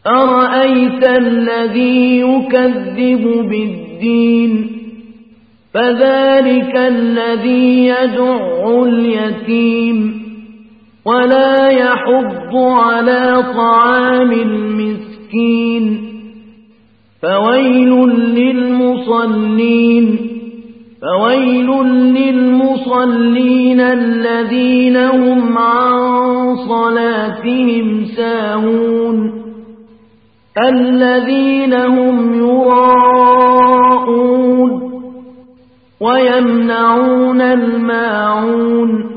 أرأيت الذي يكذب بالدين فذلك الذي يدع اليتيم ولا يحض على طعام المسكين فويل للمصلين الذين هم عن صلاتهم ساهون الذين هم يراءون ويمنعون الماعون